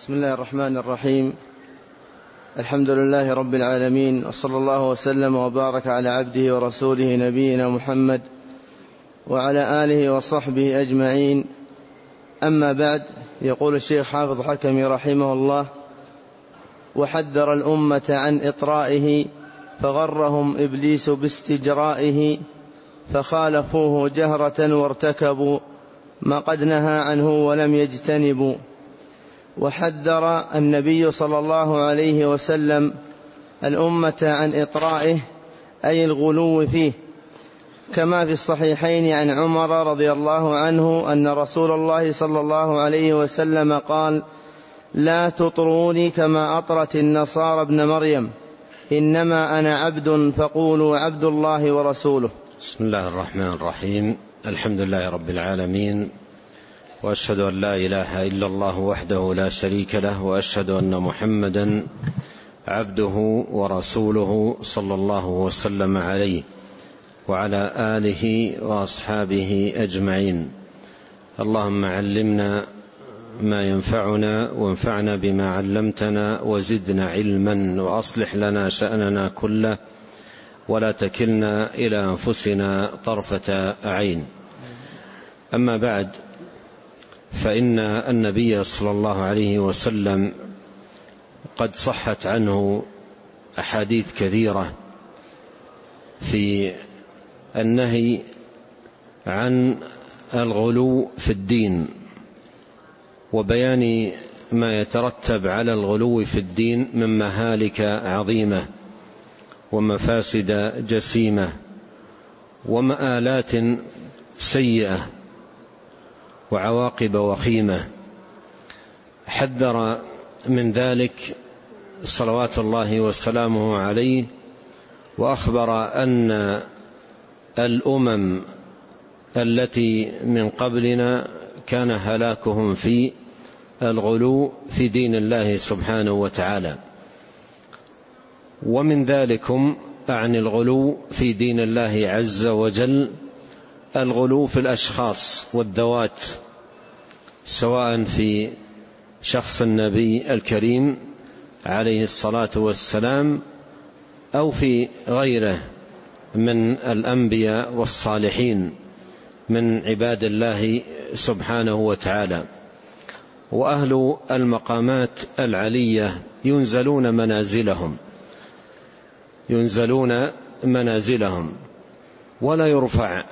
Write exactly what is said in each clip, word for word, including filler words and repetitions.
بسم الله الرحمن الرحيم. الحمد لله رب العالمين، وصلى الله وسلم وبارك على عبده ورسوله نبينا محمد وعلى آله وصحبه أجمعين. أما بعد، يقول الشيخ حافظ حكمي رحمه الله: وحذر الأمة عن إطرائه فغرهم إبليس باستجرائه، فخالفوه جهرة وارتكبوا ما قد نهى عنه ولم يجتنبوا. وحذر النبي صلى الله عليه وسلم الأمة عن إطرائه أي الغلو فيه، كما في الصحيحين عن عمر رضي الله عنه أن رسول الله صلى الله عليه وسلم قال: لا تطروني كما أطرت النصارى ابن مريم، إنما أنا عبد فقولوا عبد الله ورسوله. بسم الله الرحمن الرحيم. الحمد لله رب العالمين، وأشهد أن لا إله إلا الله وحده لا شريك له، وأشهد أن محمدا عبده ورسوله صلى الله وسلم عليه وعلى آله وأصحابه أجمعين. اللهم علمنا ما ينفعنا، وانفعنا بما علمتنا، وزدنا علما، وأصلح لنا شأننا كله، ولا تكلنا إلى أنفسنا طرفة عين. أما بعد، فإن النبي صلى الله عليه وسلم قد صحت عنه أحاديث كثيرة في النهي عن الغلو في الدين، وبيان ما يترتب على الغلو في الدين من مهالك عظيمة ومفاسد جسيمة ومآلات سيئة وعواقب وخيمة. حذر من ذلك صلوات الله وسلامه عليه، وأخبر أن الأمم التي من قبلنا كان هلاكهم في الغلو في دين الله سبحانه وتعالى. ومن ذلكم عن الغلو في دين الله عز وجل الغلو في الأشخاص والذوات، سواء في شخص النبي الكريم عليه الصلاة والسلام أو في غيره من الأنبياء والصالحين من عباد الله سبحانه وتعالى. وأهل المقامات العلية ينزلون منازلهم ينزلون منازلهم ولا يرفع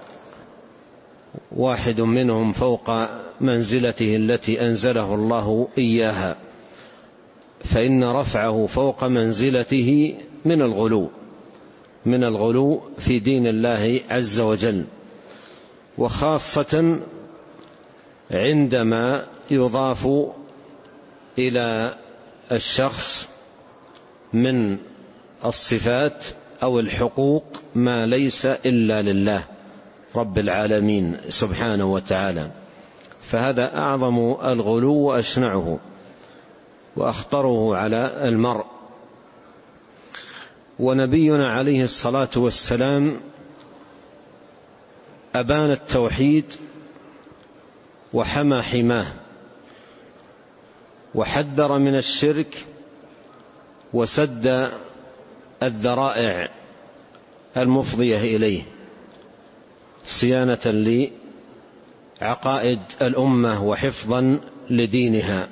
واحد منهم فوق منزلته التي أنزله الله إياها، فإن رفعه فوق منزلته من الغلو من الغلو في دين الله عز وجل، وخاصة عندما يضاف إلى الشخص من الصفات أو الحقوق ما ليس إلا لله رب العالمين سبحانه وتعالى، فهذا أعظم الغلو وأشنعه وأخطره على المرء. ونبينا عليه الصلاة والسلام أبان التوحيد وحمى حماه، وحذر من الشرك، وسد الذرائع المفضية إليه، صيانة لعقائد الأمة وحفظا لدينها.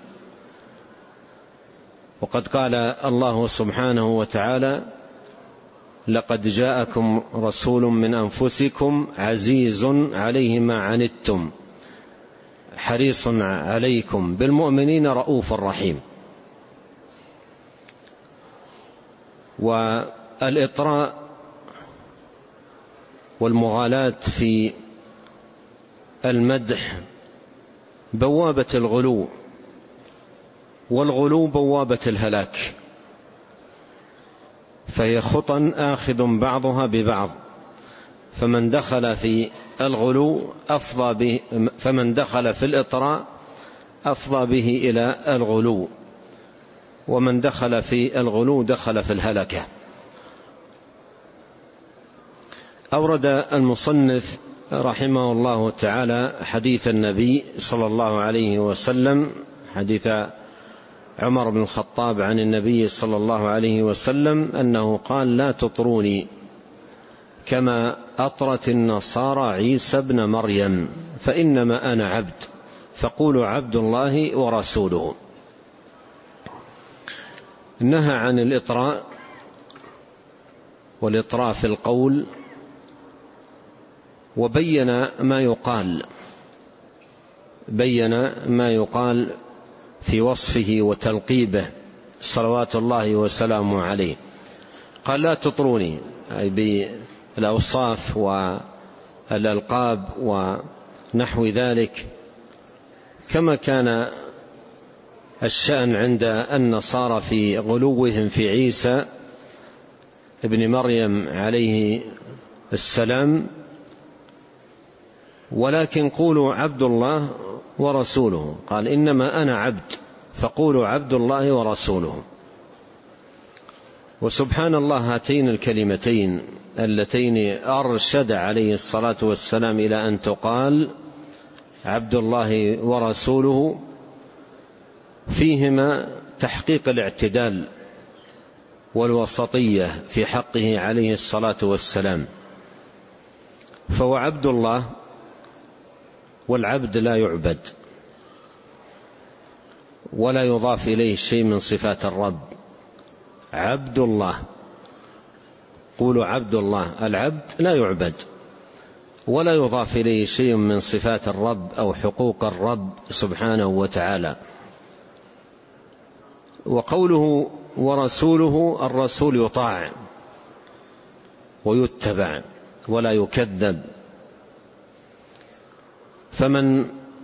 وقد قال الله سبحانه وتعالى: لقد جاءكم رسول من أنفسكم عزيز عليه ما عنتم حريص عليكم بالمؤمنين رؤوف رحيم. والإطراء والمغالاة في المدح بوابة الغلو، والغلو بوابة الهلاك، فهي خطى آخذ بعضها ببعض. فمن دخل في الغلو أفضى به فمن دخل في الإطراء أفضى به إلى الغلو، ومن دخل في الغلو دخل في الهلكة. أورد المصنف رحمه الله تعالى حديث النبي صلى الله عليه وسلم، حديث عمر بن الخطاب عن النبي صلى الله عليه وسلم أنه قال: لا تطروني كما أطرت النصارى عيسى ابن مريم، فإنما أنا عبد، فقولوا عبد الله ورسوله. نهى عن الإطراء، والإطراء في القول، وبين ما يقال بين ما يقال في وصفه وتلقيبه صلوات الله وسلامه عليه. قال: لا تطروني، أي بالأوصاف والألقاب ونحو ذلك، كما كان الشأن عند النصارى في غلوهم في عيسى ابن مريم عليه السلام، ولكن قولوا عبد الله ورسوله. قال: إنما أنا عبد، فقولوا عبد الله ورسوله. وسبحان الله، هاتين الكلمتين اللتين أرشد عليه الصلاة والسلام إلى أن تقال عبد الله ورسوله فيهما تحقيق الاعتدال والوسطية في حقه عليه الصلاة والسلام، فهو عبد الله، والعبد لا يعبد ولا يضاف إليه شيء من صفات الرب. عبد الله، قولوا عبد الله، العبد لا يعبد ولا يضاف إليه شيء من صفات الرب أو حقوق الرب سبحانه وتعالى. وقوله ورسوله، الرسول يطاع ويتبع ولا يكذب، فمن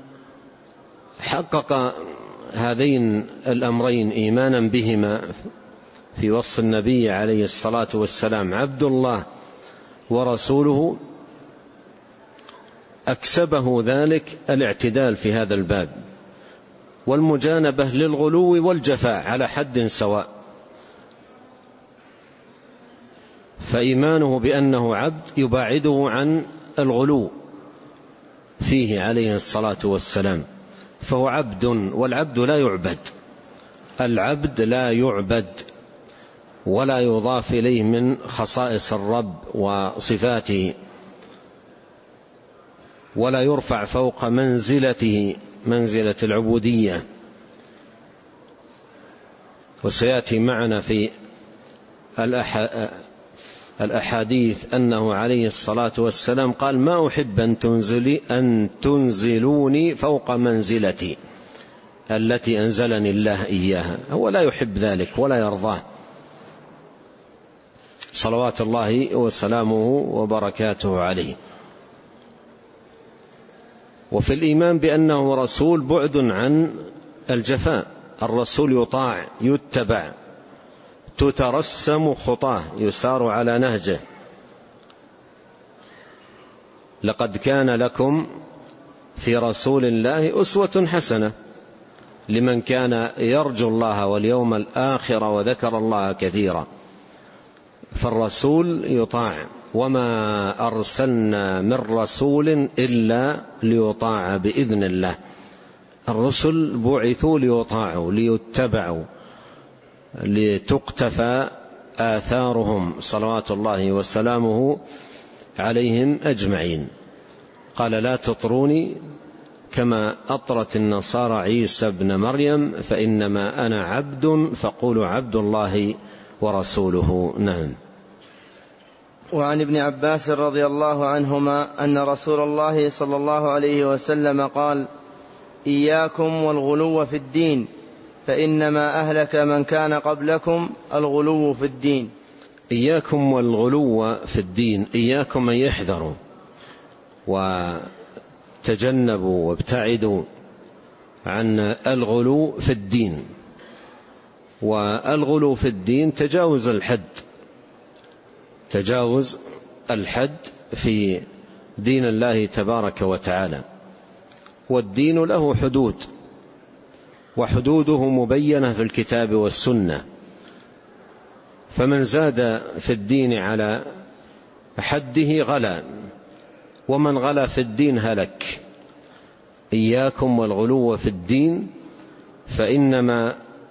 حقق هذين الأمرين إيمانا بهما في وصف النبي عليه الصلاة والسلام عبد الله ورسوله، أكسبه ذلك الاعتدال في هذا الباب والمجانبة للغلو والجفاء على حد سواء. فإيمانه بأنه عبد يباعده عن الغلو فيه عليه الصلاة والسلام، فهو عبد، والعبد لا يعبد، العبد لا يعبد ولا يضاف إليه من خصائص الرب وصفاته، ولا يرفع فوق منزلته منزلة العبودية. وسيأتي معنا في الأحاديث أنه عليه الصلاة والسلام قال: ما أحب أن, تنزلي أن تنزلوني فوق منزلتي التي أنزلني الله إياها. هو لا يحب ذلك ولا يرضاه صلوات الله وسلامه وبركاته عليه. وفي الإيمان بأنه رسول بعد عن الجفاء، الرسول يطاع يتبع، تترسم خطاه، يسار على نهجه. لقد كان لكم في رسول الله أسوة حسنة لمن كان يرجو الله واليوم الآخر وذكر الله كثيرا. فالرسول يطاع، وما أرسلنا من رسول إلا ليطاع بإذن الله. الرسل بعثوا ليطاعوا ليتبعوا لتقتفى آثارهم صلوات الله وسلامه عليهم أجمعين. قال: لا تطروني كما أطرت النصارى عيسى ابن مريم، فإنما أنا عبد، فقولوا عبد الله ورسوله. نعم. وعن ابن عباس رضي الله عنهما أن رسول الله صلى الله عليه وسلم قال: إياكم والغلو في الدين، فإنما أهلك من كان قبلكم الغلو في الدين. إياكم والغلو في الدين، إياكم أن يحذروا وتجنبوا وابتعدوا عن الغلو في الدين. والغلو في الدين تجاوز الحد، تجاوز الحد في دين الله تبارك وتعالى. والدين له حدود، وحدوده مبينة في الكتاب والسنة، فمن زاد في الدين على حده غلا، ومن غلا في الدين هلك. إياكم والغلو في الدين، فإنما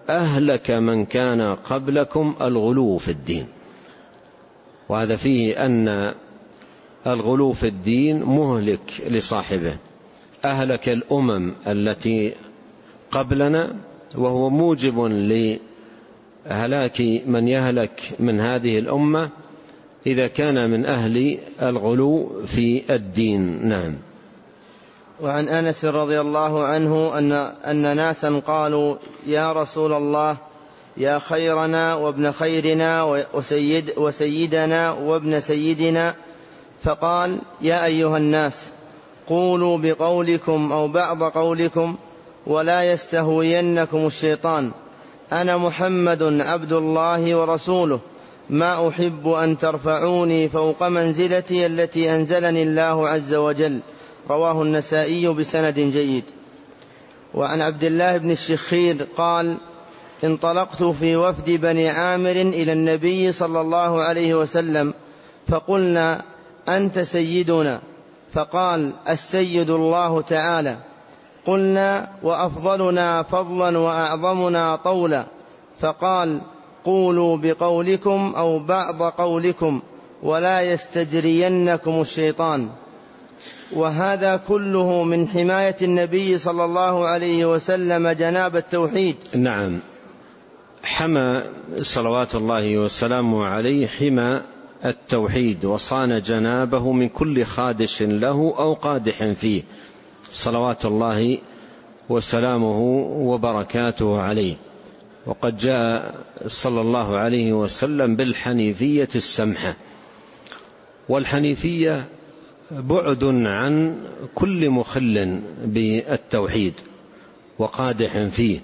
أهلك من كان قبلكم الغلو في الدين. وهذا فيه أن الغلو في الدين مهلك لصاحبه، أهلك الأمم التي قبلنا، وهو موجب لهلاك من يهلك من هذه الأمة إذا كان من أهل الغلو في الدين. نعم. وعن أنس رضي الله عنه أن, أن ناسا قالوا: يا رسول الله، يا خيرنا وابن خيرنا وسيد وسيدنا وابن سيدنا. فقال: يا أيها الناس، قولوا بقولكم أو بعض قولكم ولا يستهوينكم الشيطان، أنا محمد عبد الله ورسوله، ما أحب أن ترفعوني فوق منزلتي التي أنزلني الله عز وجل. رواه النسائي بسند جيد. وعن عبد الله بن الشخير قال: انطلقت في وفد بني عامر إلى النبي صلى الله عليه وسلم، فقلنا: أنت سيدنا. فقال: السيد الله تعالى. قلنا: وأفضلنا فضلا وأعظمنا طولا. فقال: قولوا بقولكم أو بعض قولكم ولا يستجرينكم الشيطان. وهذا كله من حماية النبي صلى الله عليه وسلم جناب التوحيد. نعم، حمى صلوات الله وسلامه عليه حمى التوحيد، وصان جنابه من كل خادش له أو قادح فيه، صلوات الله وسلامه وبركاته عليه. وقد جاء صلى الله عليه وسلم بالحنيفية السمحة، والحنيفية بعد عن كل مخل بالتوحيد وقادح فيه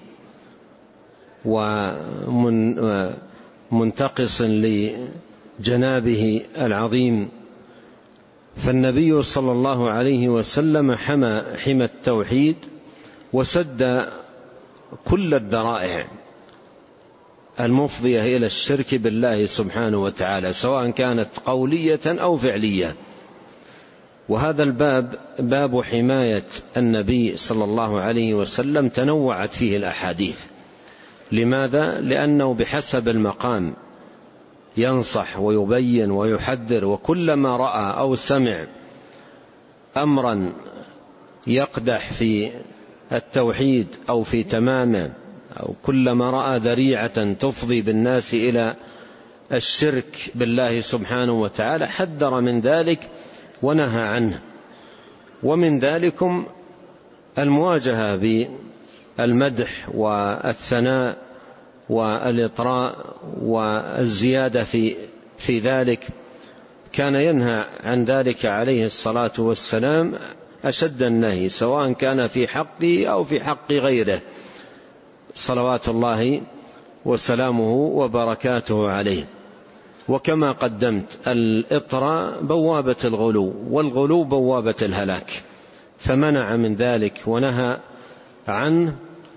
ومنتقص لجنابه العظيم. فالنبي صلى الله عليه وسلم حمى حمى التوحيد وسد كل الذرائع المفضية إلى الشرك بالله سبحانه وتعالى، سواء كانت قولية أو فعلية. وهذا الباب باب حماية النبي صلى الله عليه وسلم تنوعت فيه الأحاديث. لماذا؟ لأنه بحسب المقام ينصح ويبين ويحذر، وكلما رأى أو سمع أمرا يقدح في التوحيد أو في تمامه، أو كلما رأى ذريعة تفضي بالناس إلى الشرك بالله سبحانه وتعالى حذر من ذلك ونهى عنه. ومن ذلكم المواجهة بالمدح والثناء والإطراء والزيادة في في ذلك، كان ينهى عن ذلك عليه الصلاة والسلام أشد النهي، سواء كان في حقه أو في حق غيره، صلوات الله وسلامه وبركاته عليه. وكما قدمت، الإطراء بوابة الغلو، والغلو بوابة الهلاك، فمنع من ذلك ونهى عن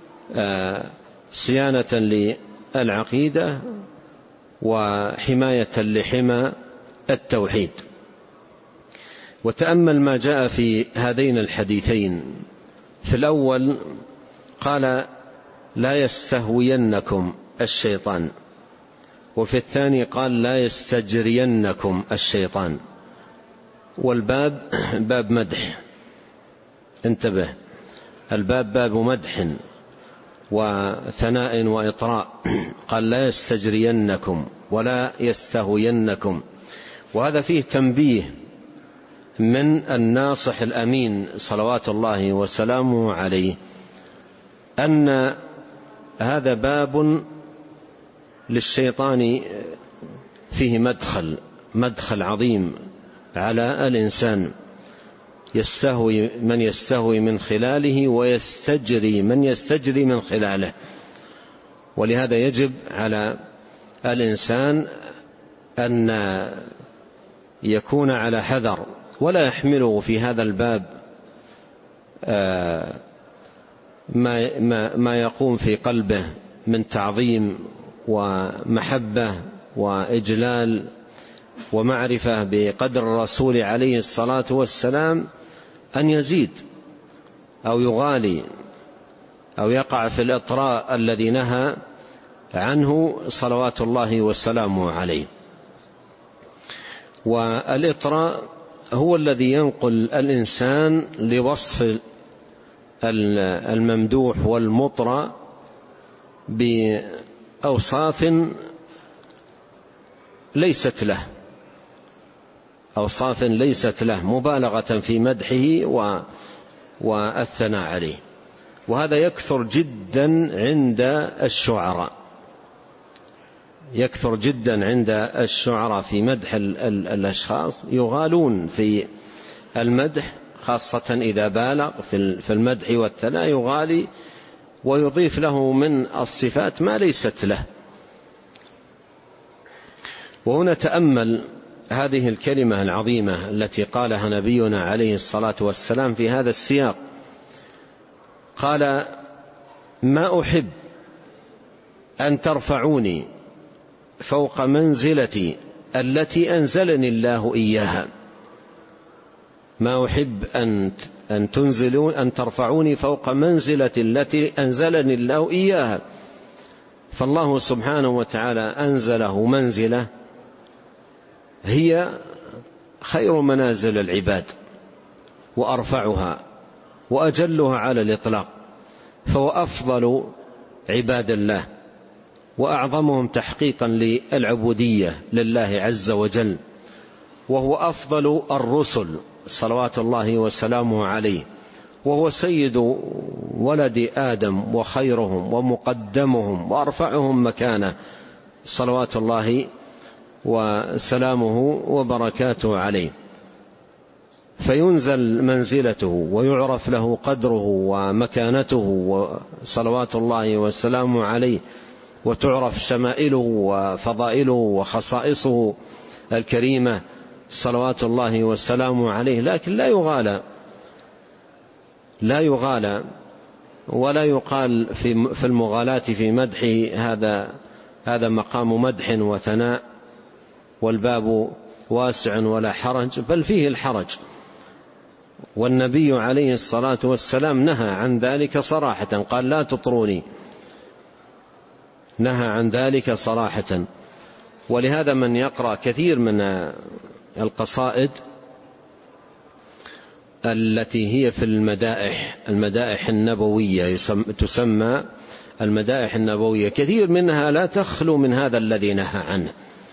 صيانة للعقيدة وحماية لحمى التوحيد. وتأمل ما جاء في هذين الحديثين. في الأول قال: لا يستهوينكم الشيطان، وفي الثاني قال: لا يستجرينكم الشيطان. والباب باب مدح، انتبه، الباب باب مدح وثناء وإطراء. قال: لا يستجرينكم ولا يستهوينكم. وهذا فيه تنبيه من الناصح الأمين صلوات الله وسلامه عليه، أن هذا باب للشيطان فيه مدخل مدخل عظيم على الإنسان، يستهوي من يستهوي من خلاله ويستجري من يستجري من خلاله. ولهذا يجب على الإنسان أن يكون على حذر، ولا يحمله في هذا الباب ما ما يقوم في قلبه من تعظيم ومحبة وإجلال ومعرفة بقدر الرسول عليه الصلاة والسلام، أن يزيد أو يغالي أو يقع في الإطراء الذي نهى عنه صلوات الله وسلامه عليه. والإطراء هو الذي ينقل الإنسان لوصف الممدوح والمطرى بأوصاف ليست له، أوصاف ليست له، مبالغة في مدحه والثناء عليه. وهذا يكثر جدا عند الشعراء، يكثر جدا عند الشعراء في مدح الأشخاص، يغالون في المدح خاصة إذا بالغ في المدح والثناء، يغالي ويضيف له من الصفات ما ليست له. وهنا تأمل هذه الكلمة العظيمة التي قالها نبينا عليه الصلاة والسلام في هذا السياق. قال: ما أحب أن ترفعوني فوق منزلتي التي أنزلني الله إياها. ما أحب أن أن تنزلون أن ترفعوني فوق منزلة التي أنزلني الله إياها. فالله سبحانه وتعالى أنزله منزلة هي خير منازل العباد وأرفعها وأجلها على الإطلاق، فهو أفضل عباد الله وأعظمهم تحقيقا للعبودية لله عز وجل، وهو أفضل الرسل صلوات الله وسلامه عليه، وهو سيد ولد آدم وخيرهم ومقدمهم وأرفعهم مكانة صلوات الله وسلامه وبركاته عليه. فينزل منزلته ويعرف له قدره ومكانته صلوات الله وسلامه عليه، وتعرف شمائله وفضائله وخصائصه الكريمة صلوات الله وسلامه عليه. لكن لا يغالى لا يغالى ولا يقال في المغالاة في مدح هذا هذا مقام مدح وثناء والباب واسع ولا حرج، بل فيه الحرج. والنبي عليه الصلاة والسلام نهى عن ذلك صراحة، قال: لا تطروني، نهى عن ذلك صراحة. ولهذا من يقرأ كثير من القصائد التي هي في المدائح المدائح النبوية، تسمى المدائح النبوية، كثير منها لا تخلو من هذا الذي نهى عنه،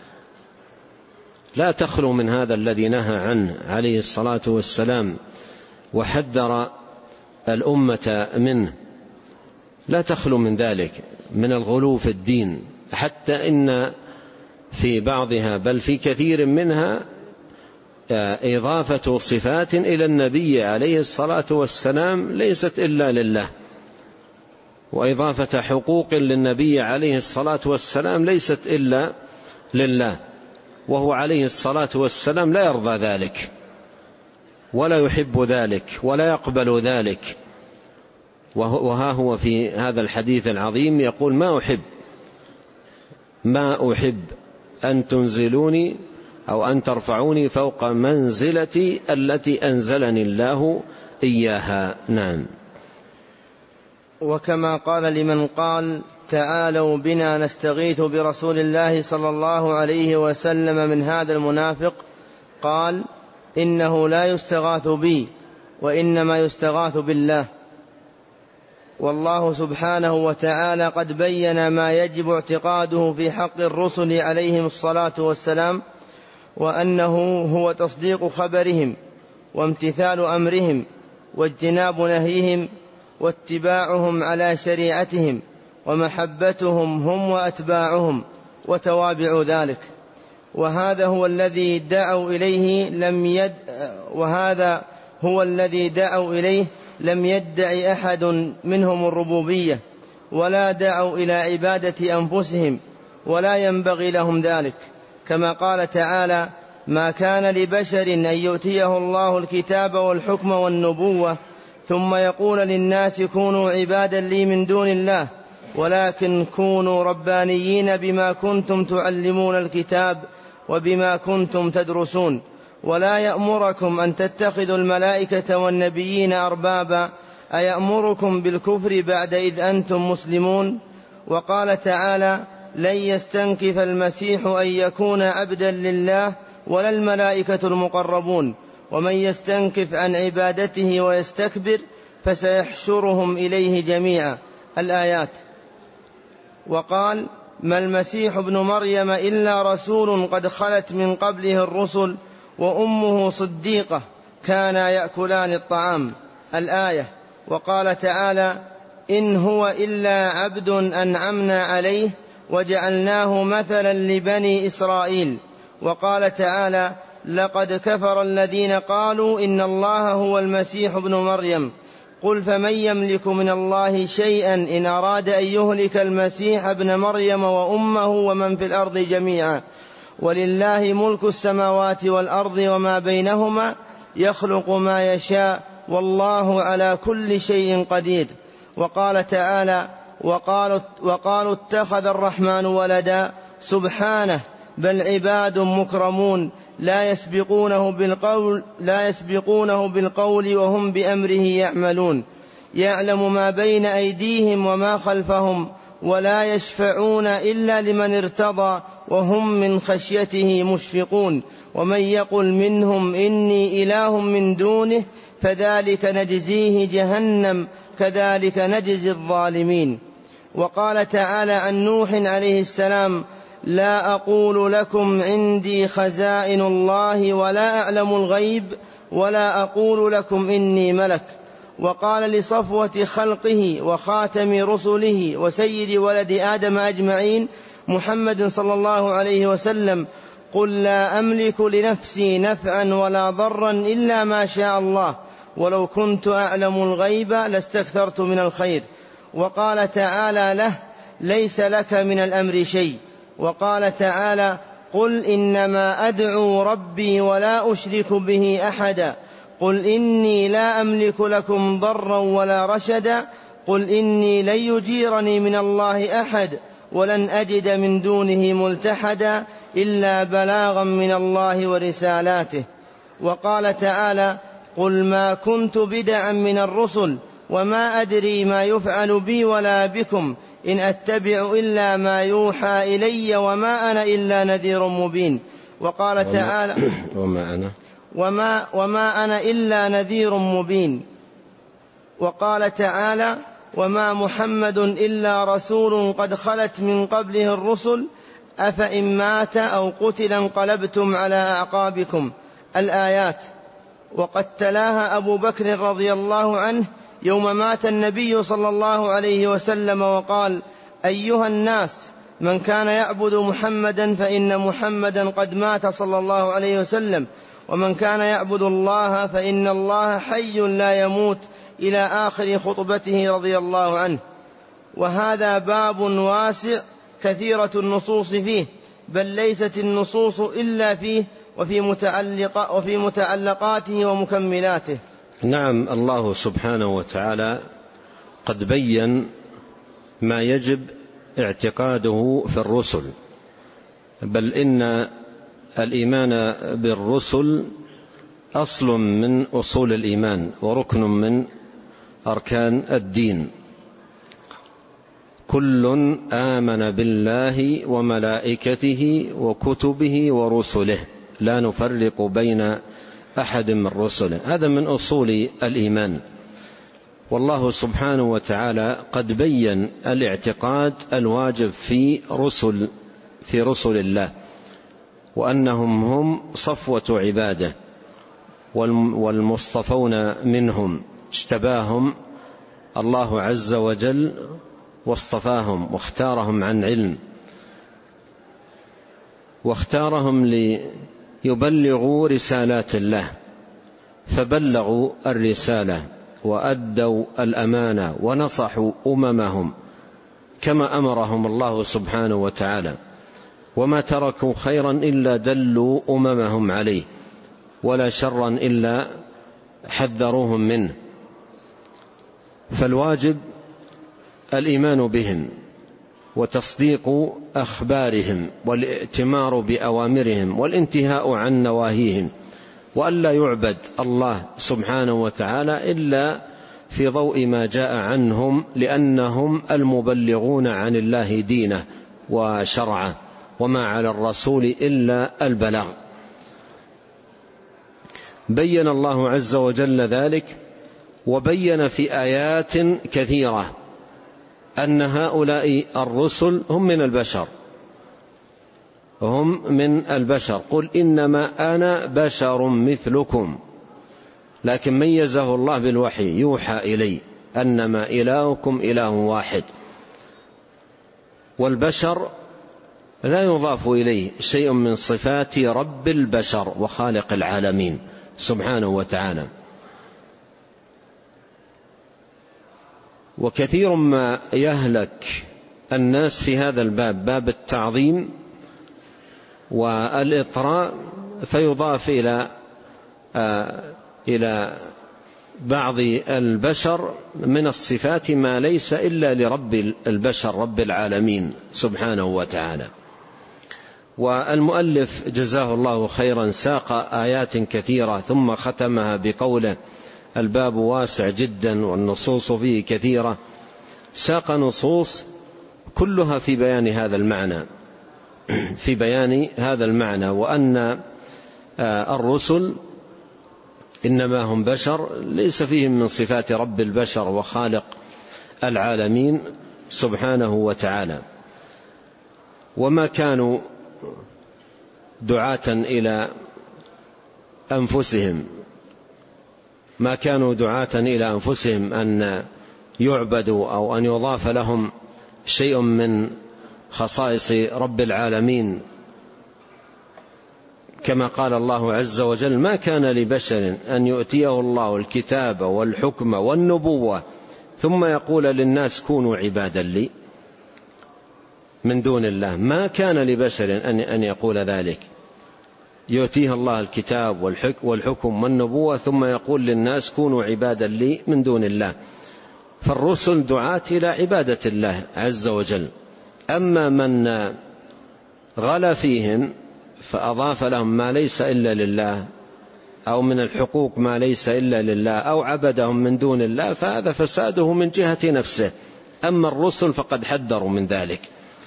لا تخلو من هذا الذي نهى عنه عليه الصلاة والسلام وحذر الأمة منه، لا تخلو من ذلك، من الغلو في الدين، حتى إن في بعضها بل في كثير منها إضافة صفات إلى النبي عليه الصلاة والسلام ليست إلا لله، وإضافة حقوق للنبي عليه الصلاة والسلام ليست إلا لله، وهو عليه الصلاة والسلام لا يرضى ذلك ولا يحب ذلك ولا يقبل ذلك. وها هو في هذا الحديث العظيم يقول: ما أحب ما أحب أن تنزلوني أو أن ترفعوني فوق منزلتي التي أنزلني الله إياها. نعم. وكما قال لمن قال: تعالوا بنا نستغيث برسول الله صلى الله عليه وسلم من هذا المنافق، قال: إنه لا يستغاث بي وإنما يستغاث بالله. والله سبحانه وتعالى قد بين ما يجب اعتقاده في حق الرسل عليهم الصلاة والسلام، وأنه هو تصديق خبرهم وامتثال أمرهم واجتناب نهيهم واتباعهم على شريعتهم ومحبتهم هم وأتباعهم وتوابع ذلك. وهذا هو الذي دعوا إليه لم يد وهذا هو الذي دعوا إليه لم يدعي أحد منهم الربوبية، ولا دعوا إلى عبادة أنفسهم، ولا ينبغي لهم ذلك، كما قال تعالى: ما كان لبشر أن يؤتيه الله الكتاب والحكم والنبوة ثم يقول للناس كونوا عبادا لي من دون الله، ولكن كونوا ربانيين بما كنتم تعلمون الكتاب وبما كنتم تدرسون، ولا يأمركم أن تتخذوا الملائكة والنبيين أربابا أيأمركم بالكفر بعد إذ أنتم مسلمون. وقال تعالى: لن يستنكف المسيح أن يكون عبدا لله ولا الملائكة المقربون ومن يستنكف عن عبادته ويستكبر فسيحشرهم إليه جميعا. الآيات. وقال: ما المسيح ابن مريم إلا رسول قد خلت من قبله الرسل وأمه صديقة كانا يأكلان الطعام. الآية. وقال تعالى: إن هو إلا عبد أنعمنا عليه وجعلناه مثلا لبني إسرائيل. وقال تعالى: لقد كفر الذين قالوا إن الله هو المسيح ابن مريم قل فمن يملك من الله شيئا إن أراد أن يهلك المسيح ابن مريم وأمه ومن في الأرض جميعا ولله ملك السماوات والأرض وما بينهما يخلق ما يشاء والله على كل شيء قدير. وقال تعالى: وقالوا, وقالوا اتخذ الرحمن ولدا سبحانه بل عباد مكرمون لا يسبقونه بالقول, لا يسبقونه بالقول وهم بأمره يعملون يعلم ما بين أيديهم وما خلفهم ولا يشفعون إلا لمن ارتضى وهم من خشيته مشفقون ومن يقل منهم إني إله من دونه فذلك نجزيه جهنم كذلك نجزي الظالمين. وقال تعالى عن نوح عليه السلام: لا أقول لكم عندي خزائن الله ولا أعلم الغيب ولا أقول لكم إني ملك. وقال لصفوة خلقه وخاتم رسله وسيد ولد آدم أجمعين محمد صلى الله عليه وسلم: قل لا أملك لنفسي نفعا ولا ضرا إلا ما شاء الله ولو كنت أعلم الغيب لاستكثرت من الخير. وقال تعالى له: ليس لك من الأمر شيء. وقال تعالى: قل إنما أدعو ربي ولا أشرك به أحدا قل إني لا أملك لكم ضرا ولا رشدا قل إني لن يجيرني من الله أحد ولن أجد من دونه ملتحدا إلا بلاغا من الله ورسالاته. وقال تعالى: قل ما كنت بدعا من الرسل وما أدري ما يفعل بي ولا بكم إن أتبع إلا ما يوحى إلي وما أنا إلا نذير مبين. وقال وما تعالى: وما أنا وما, وما أنا إلا نذير مبين. وقال تعالى: وما محمد إلا رسول قد خلت من قبله الرسل أفإن مات أو قتل انقلبتم على أعقابكم. الآيات. وقد تلاها أبو بكر رضي الله عنه يوم مات النبي صلى الله عليه وسلم وقال: أيها الناس من كان يعبد محمدا فإن محمدا قد مات صلى الله عليه وسلم ومن كان يعبد الله فإن الله حي لا يموت إلى آخر خطبته رضي الله عنه. وهذا باب واسع كثيرة النصوص فيه بل ليست النصوص إلا فيه وفي, متعلق وفي متعلقاته ومكملاته. نعم، الله سبحانه وتعالى قد بين ما يجب اعتقاده في الرسل، بل إن الإيمان بالرسل أصل من أصول الإيمان وركن من أركان الدين. كل آمن بالله وملائكته وكتبه ورسله لا نفرق بين أحد من رسله، هذا من أصول الإيمان. والله سبحانه وتعالى قد بين الاعتقاد الواجب في رسل في رسل الله، وأنهم هم صفوة عباده والمصطفون منهم، اجتباهم الله عز وجل واصطفاهم واختارهم عن علم، واختارهم ليبلغوا رسالات الله، فبلغوا الرسالة وأدوا الأمانة ونصحوا أممهم كما أمرهم الله سبحانه وتعالى، وما تركوا خيرا إلا دلوا أممهم عليه ولا شرا إلا حذروهم منه. فالواجب الإيمان بهم وتصديق أخبارهم والائتمار بأوامرهم والانتهاء عن نواهيهم، وأن لا يعبد الله سبحانه وتعالى إلا في ضوء ما جاء عنهم، لأنهم المبلغون عن الله دينه وشرعه، وما على الرسول إلا البلاغ. بين الله عز وجل ذلك، وبين في آيات كثيرة أن هؤلاء الرسل هم من البشر، هم من البشر. قل إنما أنا بشر مثلكم، لكن ميزه الله بالوحي، يوحى إلي أنما إلهكم إله واحد. والبشر لا يضاف إليه شيء من صفات رب البشر وخالق العالمين سبحانه وتعالى. وكثير ما يهلك الناس في هذا الباب، باب التعظيم والإطراء، فيضاف إلى آه إلى بعض البشر من الصفات ما ليس إلا لرب البشر رب العالمين سبحانه وتعالى. والمؤلف جزاه الله خيرا ساق آيات كثيرة ثم ختمها بقوله: الباب واسع جدا والنصوص فيه كثيرة. ساق نصوص كلها في بيان هذا المعنى، في بيان هذا المعنى، وأن الرسل إنما هم بشر ليس فيهم من صفات رب البشر وخالق العالمين سبحانه وتعالى. وما كانوا دعاة إلى أنفسهم، ما كانوا دعاة إلى أنفسهم أن يعبدوا أو أن يضاف لهم شيء من خصائص رب العالمين، كما قال الله عز وجل: ما كان لبشر أن يؤتيه الله الكتاب والحكم والنبوة ثم يقول للناس كونوا عبادا لي من دون الله. ما كان لبشر أن يقول ذلك، يؤتيه الله الكتاب والحكم والنبوة ثم يقول للناس كونوا عبادا لي من دون الله. فالرسل دعاة إلى عبادة الله عز وجل. أما من غلا فيهم فأضاف لهم ما ليس إلا لله، أو من الحقوق ما ليس إلا لله، أو عبدهم من دون الله، فهذا فساده من جهة نفسه. أما الرسل فقد حذروا من ذلك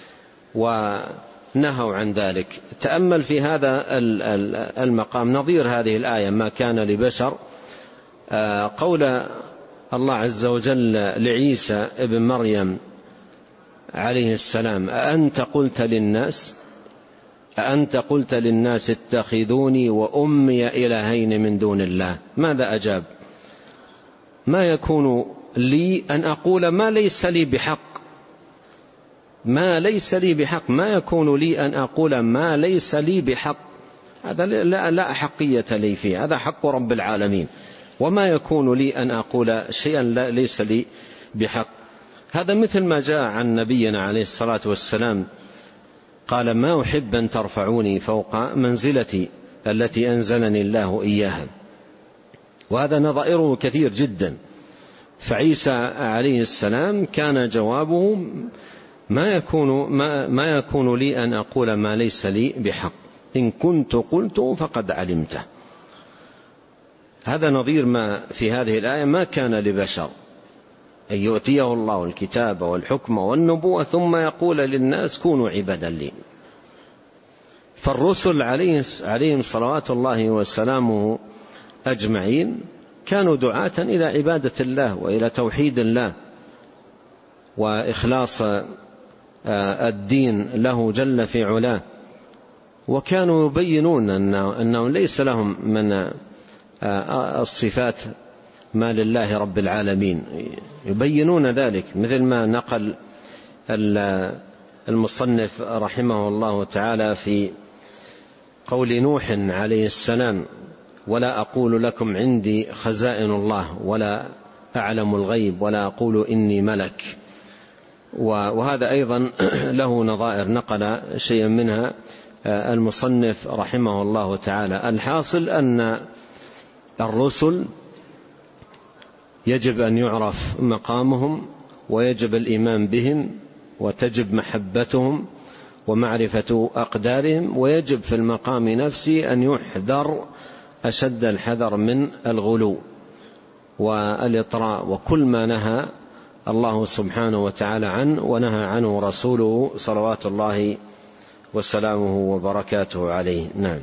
ونهوا عن ذلك. تأمل في هذا المقام نظير هذه الآية: ما كان لبشر، قول الله عز وجل لعيسى ابن مريم عليه السلام: أأنت قلت للناس أأنت قلت للناس اتخذوني وأمي إلهين من دون الله. ماذا أجاب؟ ما يكون لي أن أقول ما ليس لي بحق، ما ليس لي بحق، ما يكون لي أن أقول ما ليس لي بحق. هذا لا, لا أحقية لي فيه، هذا حق رب العالمين. وما يكون لي أن أقول شيئا ليس لي بحق. هذا مثل ما جاء عن نبينا عليه الصلاة والسلام قال: ما أحب أن ترفعوني فوق منزلتي التي أنزلني الله إياها. وهذا نظائره كثير جدا. فعيسى عليه السلام كان جوابه: ما يكون, ما, ما يكون لي أن أقول ما ليس لي بحق، إن كنت قلت فقد علمته. هذا نظير ما في هذه الآية: ما كان لبشر أن يؤتيه الله الكتاب والحكم والنبوة ثم يقول للناس كونوا عبادا لي. فالرسل عليهم صلوات الله وسلامه أجمعين كانوا دعاة إلى عبادة الله وإلى توحيد الله وإخلاص الدين له جل في علاه. وكانوا يبينون أنه ليس لهم من الصفات ما لله رب العالمين، يبينون ذلك، مثل ما نقل المصنف رحمه الله تعالى في قول نوح عليه السلام: ولا أقول لكم عندي خزائن الله ولا أعلم الغيب ولا أقول إني ملك. وهذا أيضا له نظائر نقل شيئا منها المصنف رحمه الله تعالى. الحاصل أن الرسل يجب أن يعرف مقامهم ويجب الإيمان بهم وتجب محبتهم ومعرفة أقدارهم، ويجب في المقام نفسه أن يحذر أشد الحذر من الغلو والإطراء وكل ما نهى الله سبحانه وتعالى عنه ونهى عنه رسوله صلوات الله وسلامه وبركاته عليه. نعم.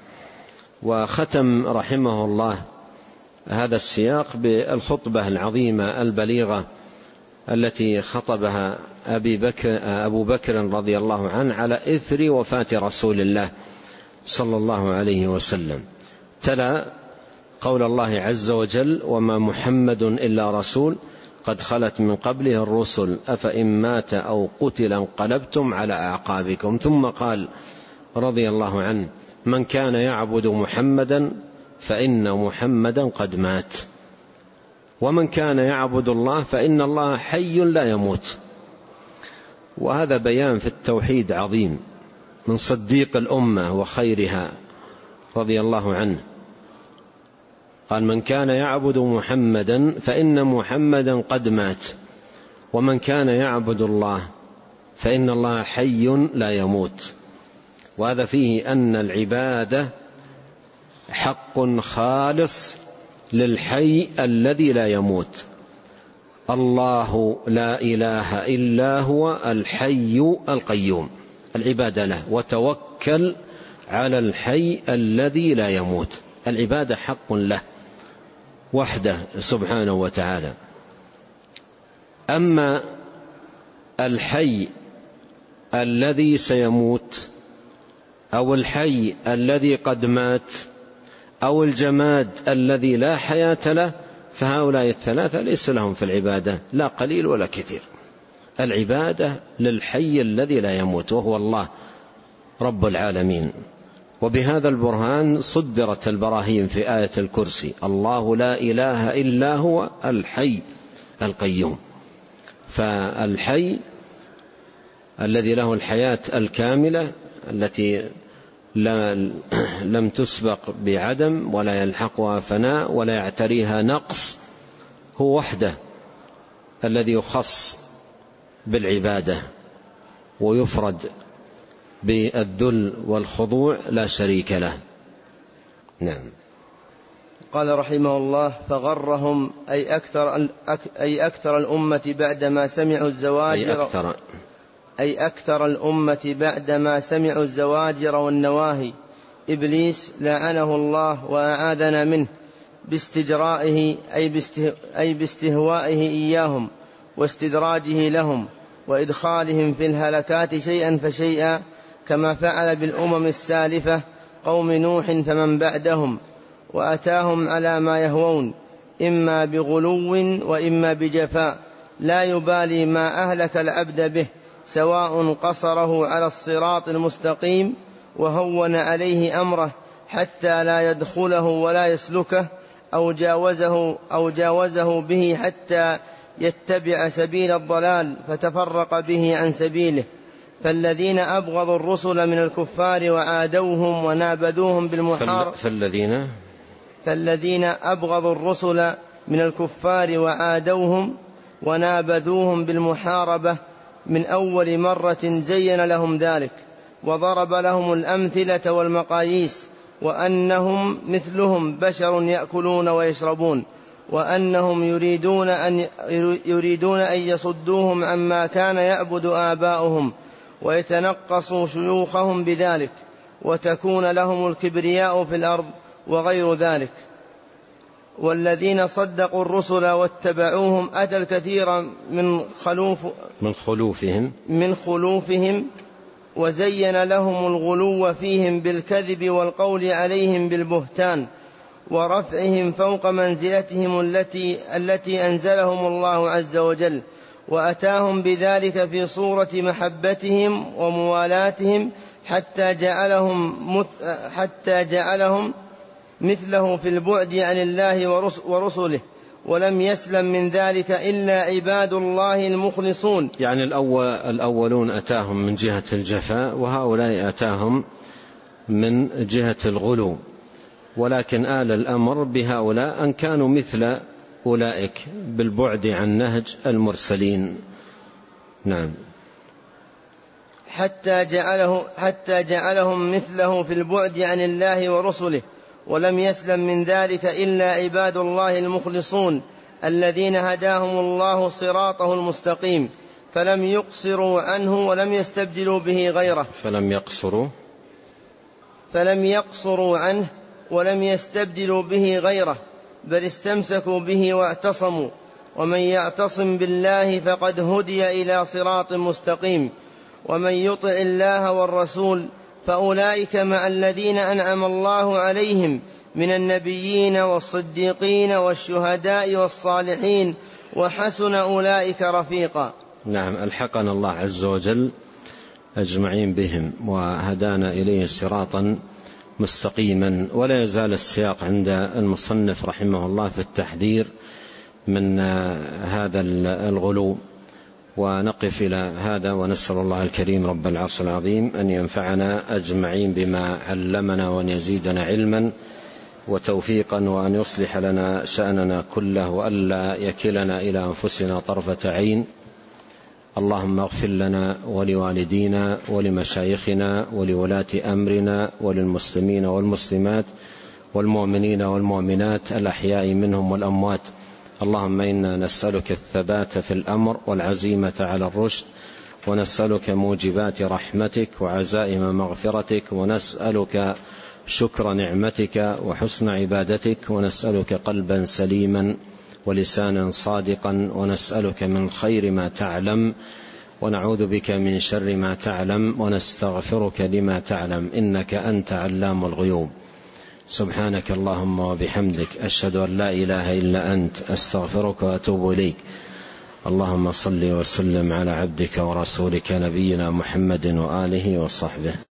وختم رحمه الله هذا السياق بالخطبة العظيمة البليغة التي خطبها أبي بكر أبو بكر رضي الله عنه على إثر وفاة رسول الله صلى الله عليه وسلم. تلا قول الله عز وجل: وما محمد إلا رسول قد خلت من قبله الرسل أفإن مات أو قتل انقلبتم على أعقابكم. ثم قال رضي الله عنه: من كان يعبد محمدا فإن محمدا قد مات، ومن كان يعبد الله فإن الله حي لا يموت. وهذا بيان في التوحيد عظيم من صديق الأمة وخيرها رضي الله عنه. قال: من كان يعبد محمدا فإن محمدا قد مات، ومن كان يعبد الله فإن الله حي لا يموت. وهذا فيه أن العبادة حق خالص للحي الذي لا يموت. الله لا إله إلا هو الحي القيوم، العبادة له، وتوكل على الحي الذي لا يموت. العبادة حق له وحده سبحانه وتعالى. أما الحي الذي سيموت أو الحي الذي قد مات أو الجماد الذي لا حياة له، فهؤلاء الثلاثة ليس لهم في العبادة لا قليل ولا كثير. العبادة للحي الذي لا يموت وهو الله رب العالمين. وبهذا البرهان صدرت البراهين في آية الكرسي: الله لا إله إلا هو الحي القيوم. فالحي الذي له الحياة الكاملة التي لم تسبق بعدم ولا يلحقها فناء ولا يعتريها نقص، هو وحده الذي يخص بالعبادة ويفرد بالذل والخضوع لا شريك له. نعم. قال رحمه الله: فغرهم أي أكثر, أي أكثر الأمة بعدما سمعوا الزواجر أي أكثر, أي أكثر الأمة بعدما سمعوا الزواجر والنواهي إبليس لعنه الله وأعاذنا منه باستجرائه أي باستهوائه إياهم واستدراجه لهم وإدخالهم في الهلكات شيئا فشيئا، كما فعل بالأمم السالفة قوم نوح فمن بعدهم، وأتاهم على ما يهوون إما بغلو وإما بجفاء، لا يبالي ما أهلك العبد به، سواء قصره على الصراط المستقيم وهون عليه أمره حتى لا يدخله ولا يسلكه، أو جاوزه, أو جاوزه به حتى يتبع سبيل الضلال فتفرق به عن سبيله. فالذين أبغضوا الرسل من الكفار وعادوهم ونابذوهم بالمحاربة فالذين فالذين أبغضوا الرسل من الكفار وعادوهم ونابذوهم بالمحاربة من أول مرة زين لهم ذلك وضرب لهم الأمثلة والمقاييس، وأنهم مثلهم بشر يأكلون ويشربون، وأنهم يريدون أن, يريدون أن يصدوهم عما كان يعبد آباؤهم ويتنقصوا شيوخهم بذلك، وتكون لهم الكبرياء في الأرض وغير ذلك. والذين صدقوا الرسل واتبعوهم أتى الكثير من خلوف من خلوفهم من خلوفهم وزين لهم الغلو فيهم بالكذب والقول عليهم بالبهتان ورفعهم فوق منزلتهم التي التي أنزلهم الله عز وجل، وأتاهم بذلك في صورة محبتهم وموالاتهم حتى جعلهم حتى جعلهم مثله في البعد عن الله ورسله، ولم يسلم من ذلك إلا عباد الله المخلصون. يعني الأول الأولون أتاهم من جهة الجفاء، وهؤلاء أتاهم من جهة الغلو، ولكن آل الأمر بهؤلاء أن كانوا مثل أولئك بالبعد عن نهج المرسلين. نعم. حتى جعله حتى جعلهم مثله في البعد عن الله ورسله، ولم يسلم من ذلك إلا عباد الله المخلصون الذين هداهم الله صراطه المستقيم فلم يقصروا عنه ولم يستبدلوا به غيره فلم يقصروا فلم يقصروا عنه ولم يستبدلوا به غيره بل استمسكوا به واعتصموا. ومن يعتصم بالله فقد هدي إلى صراط مستقيم. ومن يطع الله والرسول فأولئك مع الذين أنعم الله عليهم من النبيين والصديقين والشهداء والصالحين وحسن أولئك رفيقا. نعم، ألحقنا الله عز وجل أجمعين بهم وهدانا إليه صراطا مستقيما. ولا يزال السياق عند المصنف رحمه الله في التحذير من هذا الغلو، ونقف إلى هذا ونسأل الله الكريم رب العرش العظيم أن ينفعنا أجمعين بما علمنا وأن يزيدنا علما وتوفيقا، وأن يصلح لنا شأننا كله وألا يكلنا إلى أنفسنا طرفة عين. اللهم اغفر لنا ولوالدينا ولمشايخنا ولولاة أمرنا وللمسلمين والمسلمات والمؤمنين والمؤمنات الأحياء منهم والأموات. اللهم إنا نسألك الثبات في الأمر والعزيمة على الرشد، ونسألك موجبات رحمتك وعزائم مغفرتك، ونسألك شكر نعمتك وحسن عبادتك، ونسألك قلبا سليما ولسانا صادقا، ونسألك من خير ما تعلم ونعوذ بك من شر ما تعلم، ونستغفرك لما تعلم إنك أنت علام الغيوب. سبحانك اللهم وبحمدك أشهد أن لا إله إلا أنت أستغفرك وأتوب إليك. اللهم صل وسلم على عبدك ورسولك نبينا محمد وآله وصحبه.